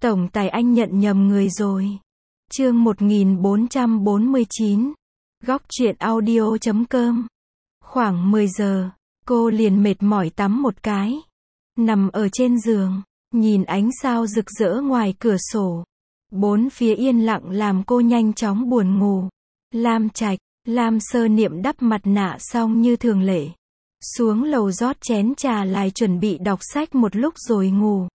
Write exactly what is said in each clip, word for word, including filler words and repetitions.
Tổng tài anh nhận nhầm người rồi. Chương một nghìn bốn trăm bốn mươi chín. Góc truyện audio chấm com. Khoảng mười giờ, cô liền mệt mỏi tắm một cái. Nằm ở trên giường, nhìn ánh sao rực rỡ ngoài cửa sổ. Bốn phía yên lặng làm cô nhanh chóng buồn ngủ. Lam Trạch, Lam Sơ Niệm đắp mặt nạ xong như thường lệ. Xuống lầu rót chén trà lại chuẩn bị đọc sách một lúc rồi ngủ.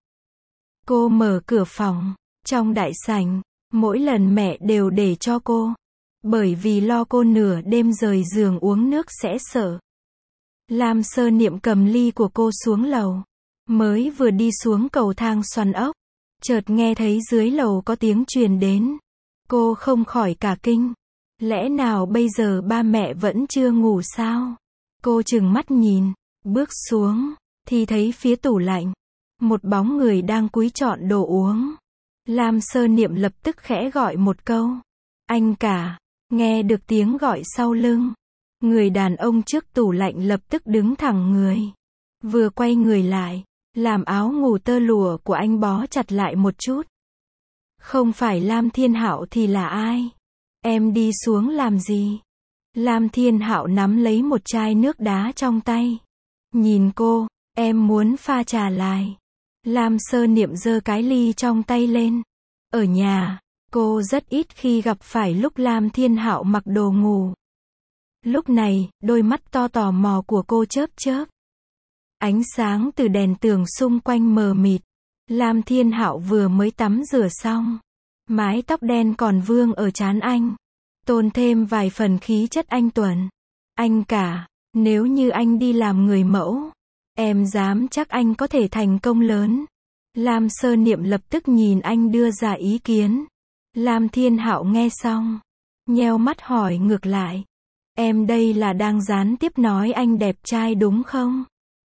Cô mở cửa phòng, trong đại sảnh, mỗi lần mẹ đều để cho cô. Bởi vì lo cô nửa đêm rời giường uống nước sẽ sợ. Lam Sơ Niệm cầm ly của cô xuống lầu. Mới vừa đi xuống cầu thang xoắn ốc, chợt nghe thấy dưới lầu có tiếng truyền đến. Cô không khỏi cả kinh. Lẽ nào bây giờ ba mẹ vẫn chưa ngủ sao? Cô trừng mắt nhìn, bước xuống, thì thấy phía tủ lạnh. Một bóng người đang cúi chọn đồ uống. Lam Sơ Niệm lập tức khẽ gọi một câu. Anh cả, nghe được tiếng gọi sau lưng. Người đàn ông trước tủ lạnh lập tức đứng thẳng người. Vừa quay người lại, làm áo ngủ tơ lụa của anh bó chặt lại một chút. Không phải Lam Thiên Hạo thì là ai? Em đi xuống làm gì? Lam Thiên Hạo nắm lấy một chai nước đá trong tay. Nhìn cô, em muốn pha trà lại. Lam Sơ Niệm giơ cái ly trong tay lên. Ở nhà, cô rất ít khi gặp phải lúc Lam Thiên Hạo mặc đồ ngủ. Lúc này, đôi mắt to tò mò của cô chớp chớp. Ánh sáng từ đèn tường xung quanh mờ mịt. Lam Thiên Hạo vừa mới tắm rửa xong. Mái tóc đen còn vương ở trán anh. Tôn thêm vài phần khí chất anh tuấn. Anh cả, nếu như anh đi làm người mẫu, em dám chắc anh có thể thành công lớn. Lam Sơ Niệm lập tức nhìn anh đưa ra ý kiến. Lam Thiên Hạo nghe xong, nheo mắt hỏi ngược lại. Em đây là đang gián tiếp nói anh đẹp trai đúng không?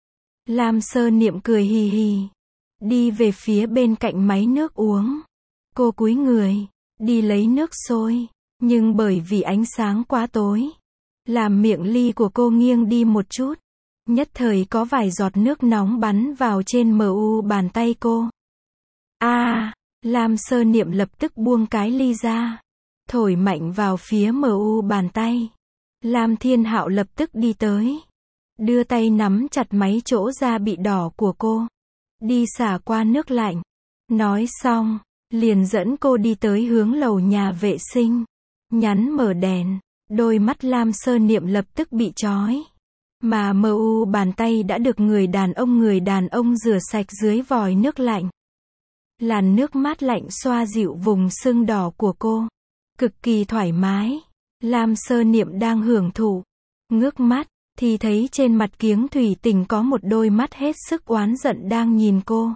Lam Sơ Niệm cười hì hì. Đi về phía bên cạnh máy nước uống. Cô cúi người, đi lấy nước sôi. Nhưng bởi vì ánh sáng quá tối, làm miệng ly của cô nghiêng đi một chút. Nhất thời có vài giọt nước nóng bắn vào trên mờ u bàn tay cô. A, à, Lam Sơ Niệm lập tức buông cái ly ra, thổi mạnh vào phía mờ u bàn tay. Lam Thiên Hạo lập tức đi tới, đưa tay nắm chặt máy chỗ da bị đỏ của cô, đi xả qua nước lạnh. Nói xong, liền dẫn cô đi tới hướng lầu nhà vệ sinh. Nhắn mở đèn, đôi mắt Lam Sơ Niệm lập tức bị chói. Mà mờ u bàn tay đã được người đàn ông người đàn ông rửa sạch dưới vòi nước lạnh. Làn nước mát lạnh xoa dịu vùng sưng đỏ của cô. Cực kỳ thoải mái. Lam Sơ Niệm đang hưởng thụ. Ngước mắt, thì thấy trên mặt kiếng thủy tinh có một đôi mắt hết sức oán giận đang nhìn cô.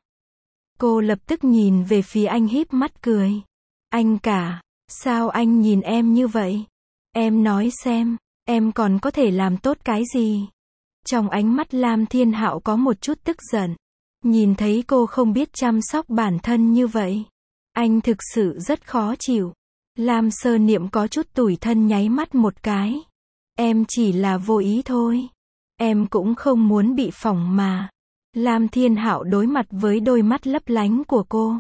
Cô lập tức nhìn về phía anh híp mắt cười. Anh cả, sao anh nhìn em như vậy? Em nói xem, em còn có thể làm tốt cái gì? Trong ánh mắt Lam Thiên Hạo có một chút tức giận. Nhìn thấy cô không biết chăm sóc bản thân như vậy, anh thực sự rất khó chịu. Lam Sơ Niệm có chút tủi thân nháy mắt một cái. Em chỉ là vô ý thôi. Em cũng không muốn bị phỏng mà. Lam Thiên Hạo đối mặt với đôi mắt lấp lánh của cô.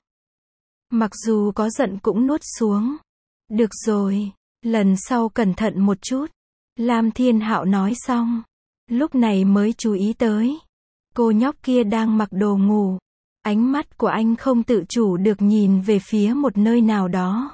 Mặc dù có giận cũng nuốt xuống. Được rồi, lần sau cẩn thận một chút. Lam Thiên Hạo nói xong, lúc này mới chú ý tới. Cô nhóc kia đang mặc đồ ngủ. Ánh mắt của anh không tự chủ được nhìn về phía một nơi nào đó.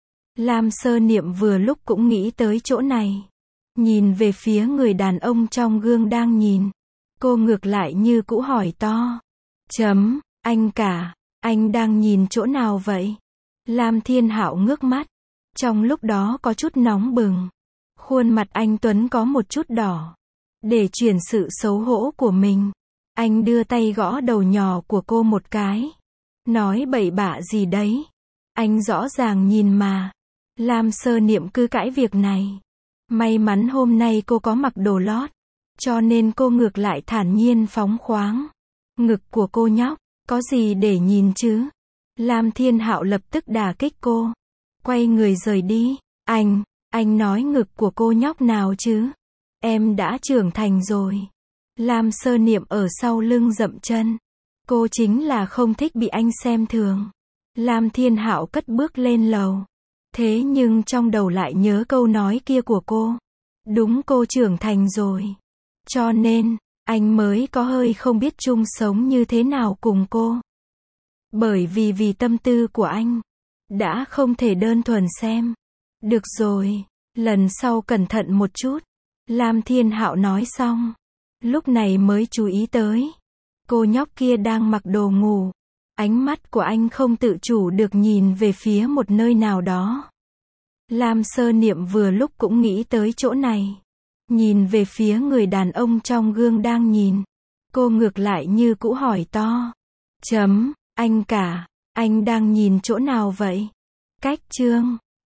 Lam Sơ Niệm vừa lúc cũng nghĩ tới chỗ này. Nhìn về phía người đàn ông trong gương đang nhìn. Cô ngược lại như cũ hỏi to. Chấm, anh cả, anh đang nhìn chỗ nào vậy? Lam Thiên Hạo ngước mắt. Trong lúc đó có chút nóng bừng. Khuôn mặt anh tuấn có một chút đỏ. Để chuyển sự xấu hổ của mình, anh đưa tay gõ đầu nhỏ của cô một cái. Nói bậy bạ gì đấy? Anh rõ ràng nhìn mà. Lam Sơ Niệm cứ cãi việc này. May mắn hôm nay cô có mặc đồ lót, cho nên cô ngược lại thản nhiên phóng khoáng. Ngực của cô nhóc, có gì để nhìn chứ? Lam Thiên Hạo lập tức đả kích cô. Quay người rời đi. Anh, anh nói ngực của cô nhóc nào chứ? Em đã trưởng thành rồi. Lam Sơ Niệm ở sau lưng dậm chân. Cô chính là không thích bị anh xem thường. Lam Thiên Hạo cất bước lên lầu. Thế nhưng trong đầu lại nhớ câu nói kia của cô. Đúng, cô trưởng thành rồi. Cho nên, anh mới có hơi không biết chung sống như thế nào cùng cô. Bởi vì vì tâm tư của anh đã không thể đơn thuần xem. Được rồi, lần sau cẩn thận một chút. Lam Thiên Hạo nói xong, lúc này mới chú ý tới cô nhóc kia đang mặc đồ ngủ. Ánh mắt của anh không tự chủ được nhìn về phía một nơi nào đó. Lam Sơ Niệm vừa lúc cũng nghĩ tới chỗ này. Nhìn về phía người đàn ông trong gương đang nhìn. Cô ngược lại như cũ hỏi to. Chấm, anh cả, anh đang nhìn chỗ nào vậy? Cách chương